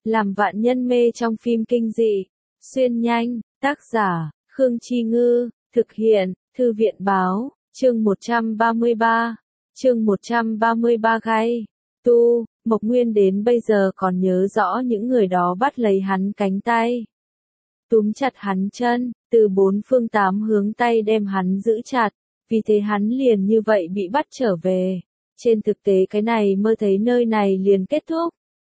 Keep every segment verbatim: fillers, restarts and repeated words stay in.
làm vạn nhân mê trong phim kinh dị. Xuyên nhanh, tác giả, Khương Chi Ngư, thực hiện, Thư viện Báo, chương một trăm ba mươi ba. Chương một trăm ba mươi ba gai. Tu, Mộc Nguyên đến bây giờ còn nhớ rõ những người đó bắt lấy hắn cánh tay. Túm chặt hắn chân, từ bốn phương tám hướng tay đem hắn giữ chặt, vì thế hắn liền như vậy bị bắt trở về. Trên thực tế cái này mơ thấy nơi này liền kết thúc.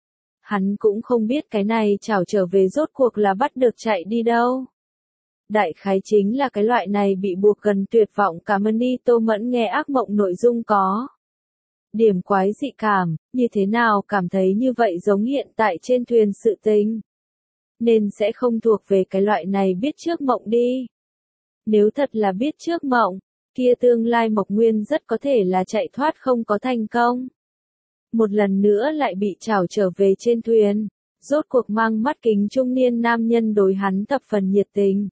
Hắn cũng không biết cái này chảo trở về rốt cuộc là bắt được chạy đi đâu. Đại khái chính là cái loại này bị buộc gần tuyệt vọng cả Mani Tô Mẫn nghe ác mộng nội dung có. Điểm quái dị cảm, như thế nào cảm thấy như vậy giống hiện tại trên thuyền sự tình. Nên sẽ không thuộc về cái loại này biết trước mộng đi. Nếu thật là biết trước mộng, kia tương lai Mộc Nguyên rất có thể là chạy thoát không có thành công. Một lần nữa lại bị trảo trở về trên thuyền, rốt cuộc mang mắt kính trung niên nam nhân đối hắn thập phần nhiệt tình.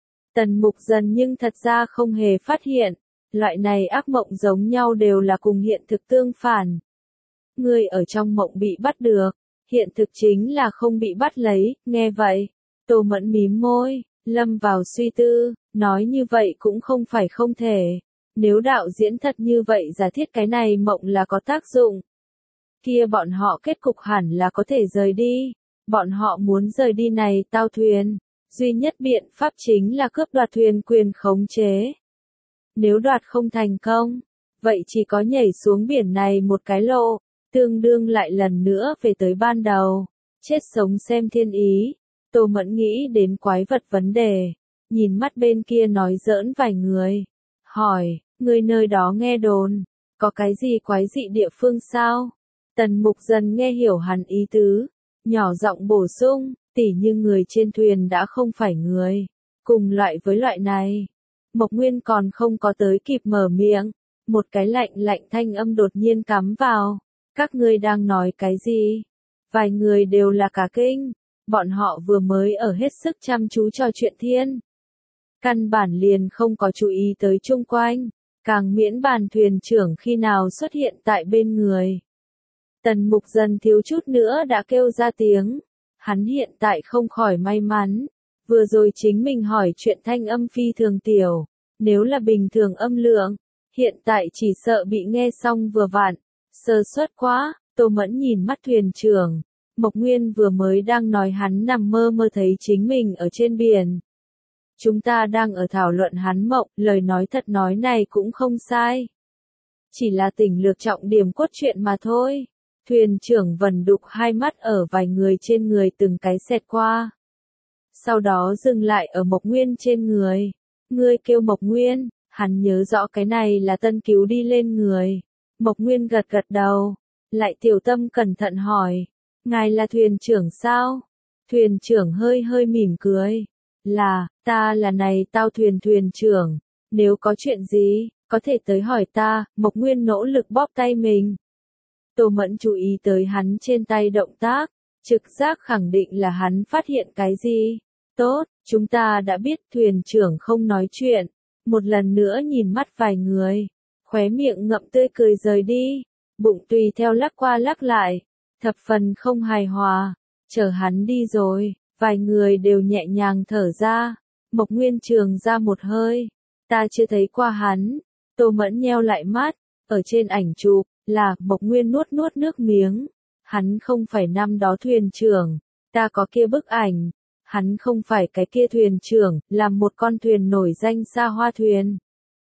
Tần Mục Dần nhưng thật ra không hề phát hiện, loại này ác mộng giống nhau đều là cùng hiện thực tương phản. Người ở trong mộng bị bắt được, hiện thực chính là không bị bắt lấy, nghe vậy, Tô Mẫn mím môi, lâm vào suy tư, nói như vậy cũng không phải không thể. Nếu đạo diễn thật như vậy giả thiết cái này mộng là có tác dụng, kia bọn họ kết cục hẳn là có thể rời đi. Bọn họ muốn rời đi này tao thuyền, duy nhất biện pháp chính là cướp đoạt thuyền quyền khống chế. Nếu đoạt không thành công, vậy chỉ có nhảy xuống biển này một cái lộ, tương đương lại lần nữa về tới ban đầu, chết sống xem thiên ý. Tô Mẫn nghĩ đến quái vật vấn đề, nhìn mắt bên kia nói giỡn vài người, hỏi, người nơi đó nghe đồn, có cái gì quái dị địa phương sao? Tần Mục Dần nghe hiểu hắn ý tứ, nhỏ giọng bổ sung, tỉ như người trên thuyền đã không phải người, cùng loại với loại này. Mộc Nguyên còn không có tới kịp mở miệng, một cái lạnh lạnh thanh âm đột nhiên cắm vào. Các ngươi đang nói cái gì? Vài người đều là cả kinh, bọn họ vừa mới ở hết sức chăm chú trò chuyện thiên. Căn bản liền không có chú ý tới chung quanh, càng miễn bàn thuyền trưởng khi nào xuất hiện tại bên người. Tần Mục Dần thiếu chút nữa đã kêu ra tiếng, hắn hiện tại không khỏi may mắn, vừa rồi chính mình hỏi chuyện thanh âm phi thường tiểu, nếu là bình thường âm lượng, hiện tại chỉ sợ bị nghe xong vừa vặn, sơ suất quá. Tô Mẫn nhìn mắt thuyền trưởng, Mộc Nguyên vừa mới đang nói hắn nằm mơ mơ thấy chính mình ở trên biển. Chúng ta đang ở thảo luận hắn mộng, lời nói thật nói này cũng không sai. Chỉ là tỉnh lược trọng điểm cốt truyện mà thôi. Thuyền trưởng vần đục hai mắt ở vài người trên người từng cái xẹt qua. Sau đó dừng lại ở Mộc Nguyên trên người. Ngươi kêu Mộc Nguyên, hắn nhớ rõ cái này là tân cứu đi lên người. Mộc Nguyên gật gật đầu, lại tiểu tâm cẩn thận hỏi, ngài là thuyền trưởng sao? Thuyền trưởng hơi hơi mỉm cười, là, ta là này tao thuyền thuyền trưởng, nếu có chuyện gì, có thể tới hỏi ta. Mộc Nguyên nỗ lực bóp tay mình. Tô Mẫn chú ý tới hắn trên tay động tác, trực giác khẳng định là hắn phát hiện cái gì. Tốt, chúng ta đã biết. Thuyền trưởng không nói chuyện, một lần nữa nhìn mắt vài người, khóe miệng ngậm tươi cười rời đi, bụng tùy theo lắc qua lắc lại, thập phần không hài hòa. Chờ hắn đi rồi, vài người đều nhẹ nhàng thở ra. Mộc Nguyên trường ra một hơi, ta chưa thấy qua hắn. Tô Mẫn nheo lại mắt, ở trên ảnh chụp là Mộc Nguyên nuốt nuốt nước miếng. Hắn không phải năm đó thuyền trưởng, ta có kia bức ảnh. Hắn không phải cái kia thuyền trưởng, là một con thuyền nổi danh xa hoa thuyền.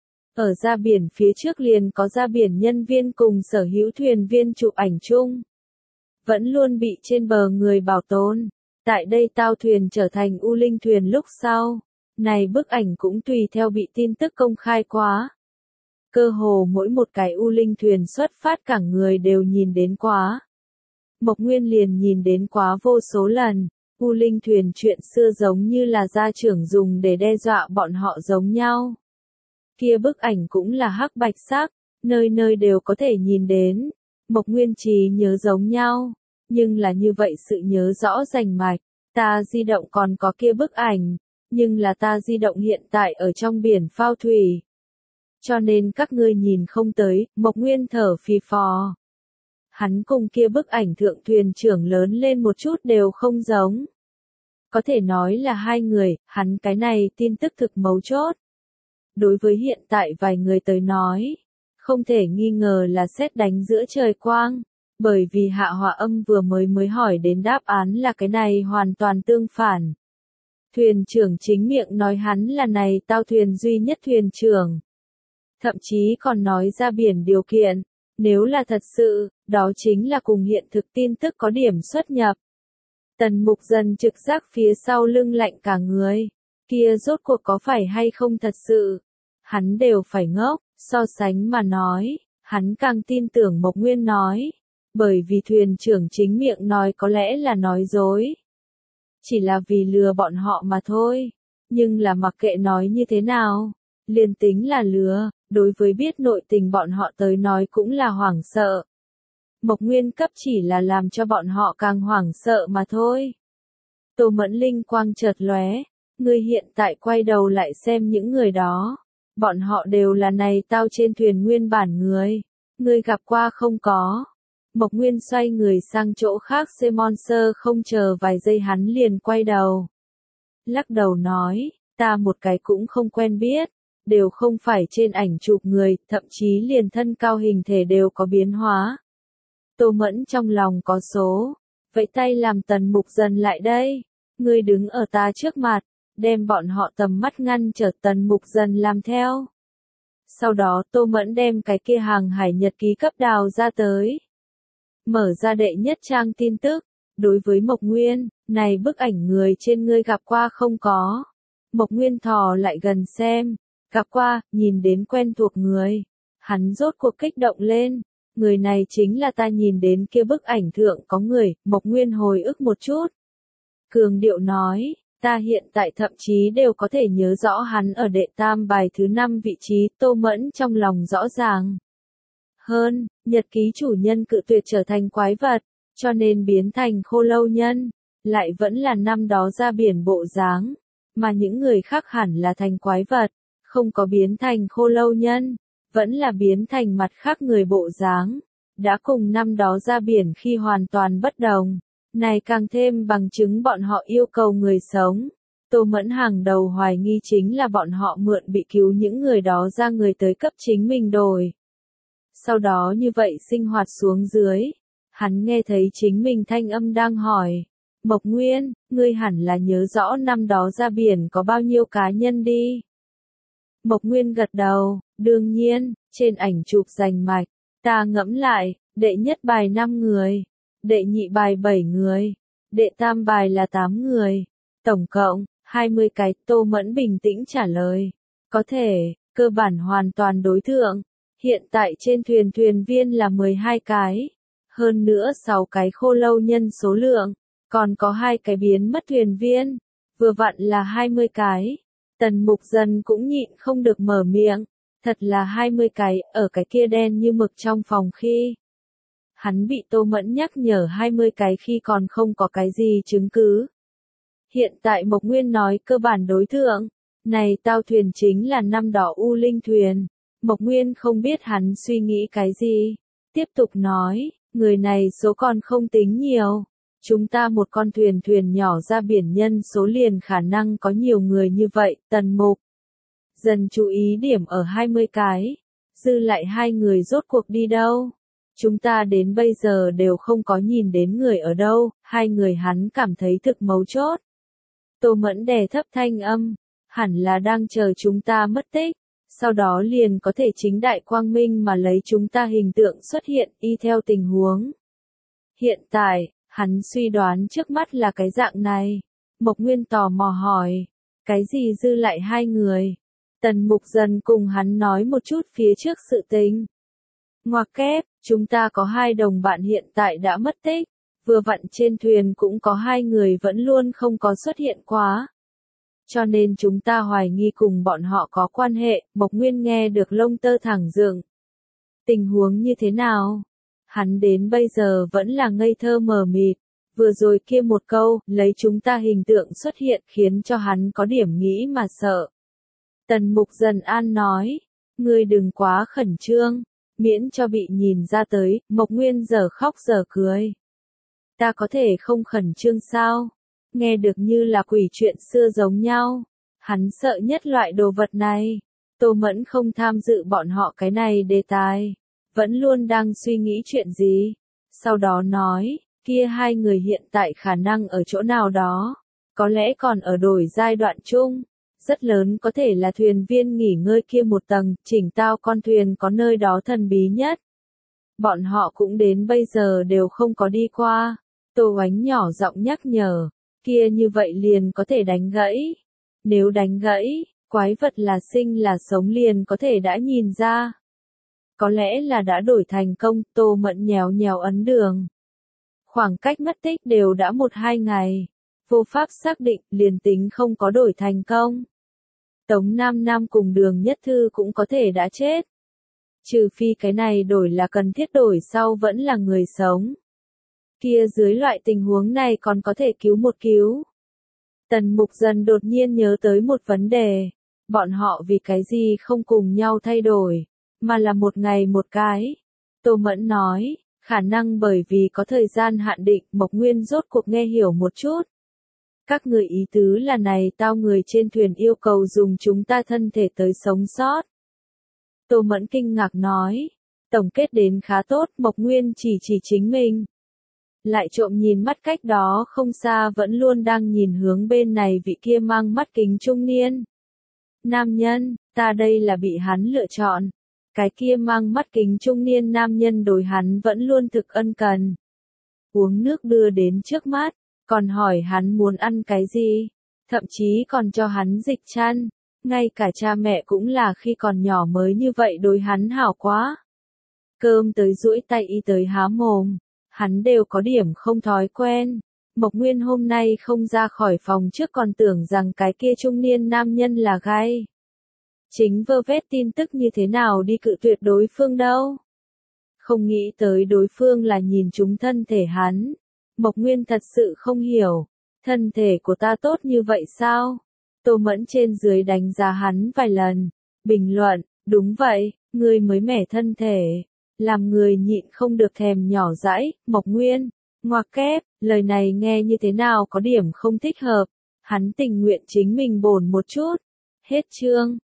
Ở ra biển phía trước liền có ra biển nhân viên cùng sở hữu thuyền viên chụp ảnh chung. Vẫn luôn bị trên bờ người bảo tồn. Tại đây tao thuyền trở thành U Linh thuyền lúc sau. Này bức ảnh cũng tùy theo bị tin tức công khai quá. Cơ hồ mỗi một cái U Linh thuyền xuất phát cả người đều nhìn đến quá. Mộc Nguyên liền nhìn đến quá vô số lần. U Linh thuyền chuyện xưa giống như là gia trưởng dùng để đe dọa bọn họ giống nhau. Kia bức ảnh cũng là hắc bạch sắc, nơi nơi đều có thể nhìn đến. Mộc Nguyên trí nhớ giống nhau, nhưng là như vậy sự nhớ rõ rành mạch. Ta di động còn có kia bức ảnh, nhưng là ta di động hiện tại ở trong biển phao thủy. Cho nên các ngươi nhìn không tới. Mộc Nguyên thở phì phò. hắn cùng kia bức ảnh thượng thuyền trưởng lớn lên một chút đều không giống. Có thể nói là hai người, hắn cái này tin tức thực mấu chốt. Đối với hiện tại vài người tới nói, không thể nghi ngờ là sét đánh giữa trời quang, bởi vì Hạ Hòa Âm vừa mới mới hỏi đến đáp án là cái này hoàn toàn tương phản. Thuyền trưởng chính miệng nói hắn là này tao thuyền duy nhất thuyền trưởng. Thậm chí còn nói ra biển điều kiện, nếu là thật sự, đó chính là cùng hiện thực tin tức có điểm xuất nhập. Tần Mục Dần trực giác phía sau lưng lạnh cả người, kia rốt cuộc có phải hay không thật sự, hắn đều phải ngốc, so sánh mà nói, hắn càng tin tưởng Mộc Nguyên nói, bởi vì thuyền trưởng chính miệng nói có lẽ là nói dối. Chỉ là vì lừa bọn họ mà thôi, nhưng là mặc kệ nói như thế nào, liền tính là lừa, đối với biết nội tình bọn họ tới nói cũng là hoảng sợ. Mộc Nguyên cấp chỉ là làm cho bọn họ càng hoảng sợ mà thôi. Tô Mẫn linh quang chợt lóe, ngươi hiện tại quay đầu lại xem những người đó, bọn họ đều là này tao trên thuyền nguyên bản người, ngươi gặp qua không có. Mộc Nguyên xoay người sang chỗ khác Simon Sơ không chờ vài giây hắn liền quay đầu. Lắc đầu nói, ta một cái cũng không quen biết, đều không phải trên ảnh chụp người, thậm chí liền thân cao hình thể đều có biến hóa. Tô Mẫn trong lòng có số, vẫy tay làm Tần Mục Dần lại đây, ngươi đứng ở ta trước mặt, đem bọn họ tầm mắt ngăn trở. Tần Mục Dần làm theo. Sau đó Tô Mẫn đem cái kia hàng hải nhật ký cấp đào ra tới. Mở ra đệ nhất trang tin tức, đối với Mộc Nguyên, này bức ảnh người trên ngươi gặp qua không có. Mộc Nguyên thò lại gần xem, gặp qua, nhìn đến quen thuộc người. Hắn rốt cuộc kích động lên, người này chính là ta nhìn đến kia bức ảnh thượng có người. Mộc Nguyên hồi ức một chút. Cường điệu nói, ta hiện tại thậm chí đều có thể nhớ rõ hắn ở đệ tam bài thứ năm vị trí. Tô Mẫn trong lòng rõ ràng hơn, nhật ký chủ nhân cự tuyệt trở thành quái vật, cho nên biến thành khô lâu nhân, lại vẫn là năm đó ra biển bộ dáng, mà những người khác hẳn là thành quái vật, không có biến thành khô lâu nhân, vẫn là biến thành mặt khác người bộ dáng, đã cùng năm đó ra biển khi hoàn toàn bất đồng, này càng thêm bằng chứng bọn họ yêu cầu người sống. Tô Mẫn hàng đầu hoài nghi chính là bọn họ mượn bị cứu những người đó ra người tới cấp chính mình đổi. Sau đó như vậy sinh hoạt xuống dưới, hắn nghe thấy chính mình thanh âm đang hỏi, Mộc Nguyên, ngươi hẳn là nhớ rõ năm đó ra biển có bao nhiêu cá nhân đi. Mộc Nguyên gật đầu, đương nhiên, trên ảnh chụp rành mạch, ta ngẫm lại, đệ nhất bài năm người, đệ nhị bài bảy người, đệ tam bài là tám người, tổng cộng, hai mươi cái. Tô Mẫn bình tĩnh trả lời, có thể, cơ bản hoàn toàn đối tượng. Hiện tại trên thuyền thuyền viên là mười hai cái, hơn nữa sáu cái khô lâu nhân số lượng, còn có hai cái biến mất thuyền viên, vừa vặn là hai mươi cái. Tần Mục Dần cũng nhịn không được mở miệng, thật là hai mươi cái, ở cái kia đen như mực trong phòng khi. Hắn bị Tô Mẫn nhắc nhở hai mươi cái khi còn không có cái gì chứng cứ. Hiện tại Mộc Nguyên nói cơ bản đối tượng, này tao thuyền chính là năm đó U Linh thuyền. Mộc Nguyên không biết hắn suy nghĩ cái gì, tiếp tục nói, người này số còn không tính nhiều, chúng ta một con thuyền thuyền nhỏ ra biển nhân số liền khả năng có nhiều người như vậy. Tần Mục Dần chú ý điểm ở hai mươi cái, dư lại hai người rốt cuộc đi đâu? Chúng ta đến bây giờ đều không có nhìn đến người ở đâu, hai người hắn cảm thấy thực mấu chốt. Tô Mẫn đè thấp thanh âm, hẳn là đang chờ chúng ta mất tích. Sau đó liền có thể chính đại quang minh mà lấy chúng ta hình tượng xuất hiện y theo tình huống. Hiện tại, hắn suy đoán trước mắt là cái dạng này. Mộc Nguyên tò mò hỏi, cái gì dư lại hai người? Tần Mục Dần cùng hắn nói một chút phía trước sự tình. Ngoặc kép, chúng ta có hai đồng bạn hiện tại đã mất tích, vừa vặn trên thuyền cũng có hai người vẫn luôn không có xuất hiện quá. Cho nên chúng ta hoài nghi cùng bọn họ có quan hệ. Mộc Nguyên nghe được lông tơ thẳng dựng. Tình huống như thế nào? Hắn đến bây giờ vẫn là ngây thơ mờ mịt. Vừa rồi kia một câu, lấy chúng ta hình tượng xuất hiện khiến cho hắn có điểm nghĩ mà sợ. Tần Mục Dần an nói, ngươi đừng quá khẩn trương. miễn cho bị nhìn ra tới, Mộc Nguyên giờ khóc giờ cười. Ta có thể không khẩn trương sao? Nghe được như là quỷ chuyện xưa giống nhau. Hắn sợ nhất loại đồ vật này. Tô Mẫn không tham dự bọn họ cái này đề tài. Vẫn luôn đang suy nghĩ chuyện gì. Sau đó nói, kia hai người hiện tại khả năng ở chỗ nào đó. Có lẽ còn ở đổi giai đoạn chung. Rất lớn có thể là thuyền viên nghỉ ngơi kia một tầng, chỉnh tao con thuyền có nơi đó thần bí nhất. Bọn họ cũng đến bây giờ đều không có đi qua. Tô Oánh nhỏ giọng nhắc nhở, kia như vậy liền có thể đánh gãy. Nếu đánh gãy, quái vật là sinh là sống liền có thể đã nhìn ra. Có lẽ là đã đổi thành công, Tô Mẫn nhéo nhéo ấn đường. Khoảng cách mất tích đều đã một hai ngày. Vô pháp xác định, liền tính không có đổi thành công. Tống Nam Nam cùng Đường Nhất Thư cũng có thể đã chết. Trừ phi cái này đổi là cần thiết đổi sau vẫn là người sống. Kia dưới loại tình huống này còn có thể cứu một cứu. Tần Mục Dần đột nhiên nhớ tới một vấn đề. Bọn họ vì cái gì không cùng nhau thay đổi, mà là một ngày một cái. Tô Mẫn nói, khả năng bởi vì có thời gian hạn định, Mộc Nguyên rốt cuộc nghe hiểu một chút. Các người ý tứ là này tao người trên thuyền yêu cầu dùng chúng ta thân thể tới sống sót. Tô Mẫn kinh ngạc nói, tổng kết đến khá tốt, Mộc Nguyên chỉ chỉ chính mình. Lại trộm nhìn mắt cách đó không xa vẫn luôn đang nhìn hướng bên này vị kia mang mắt kính trung niên. Nam nhân, ta đây là bị hắn lựa chọn. Cái kia mang mắt kính trung niên nam nhân đối hắn vẫn luôn thực ân cần. Uống nước đưa đến trước mắt, còn hỏi hắn muốn ăn cái gì, thậm chí còn cho hắn dịch chăn. Ngay cả cha mẹ cũng là khi còn nhỏ mới như vậy đối hắn hảo quá. Cơm tới duỗi tay y tới há mồm, hắn đều có điểm không thói quen. Mộc Nguyên hôm nay không ra khỏi phòng trước còn tưởng rằng cái kia trung niên nam nhân là gay. Chính vơ vét tin tức như thế nào đi cự tuyệt đối phương đâu. Không nghĩ tới đối phương là nhìn chúng thân thể hắn. Mộc Nguyên thật sự không hiểu, thân thể của ta tốt như vậy sao? Tô Mẫn trên dưới đánh giá hắn vài lần, bình luận, đúng vậy, người mới mẻ thân thể, làm người nhịn không được thèm nhỏ dãi. Mộc Nguyên, ngoặc kép, lời này nghe như thế nào có điểm không thích hợp, hắn tình nguyện chính mình bổn một chút. Hết chương.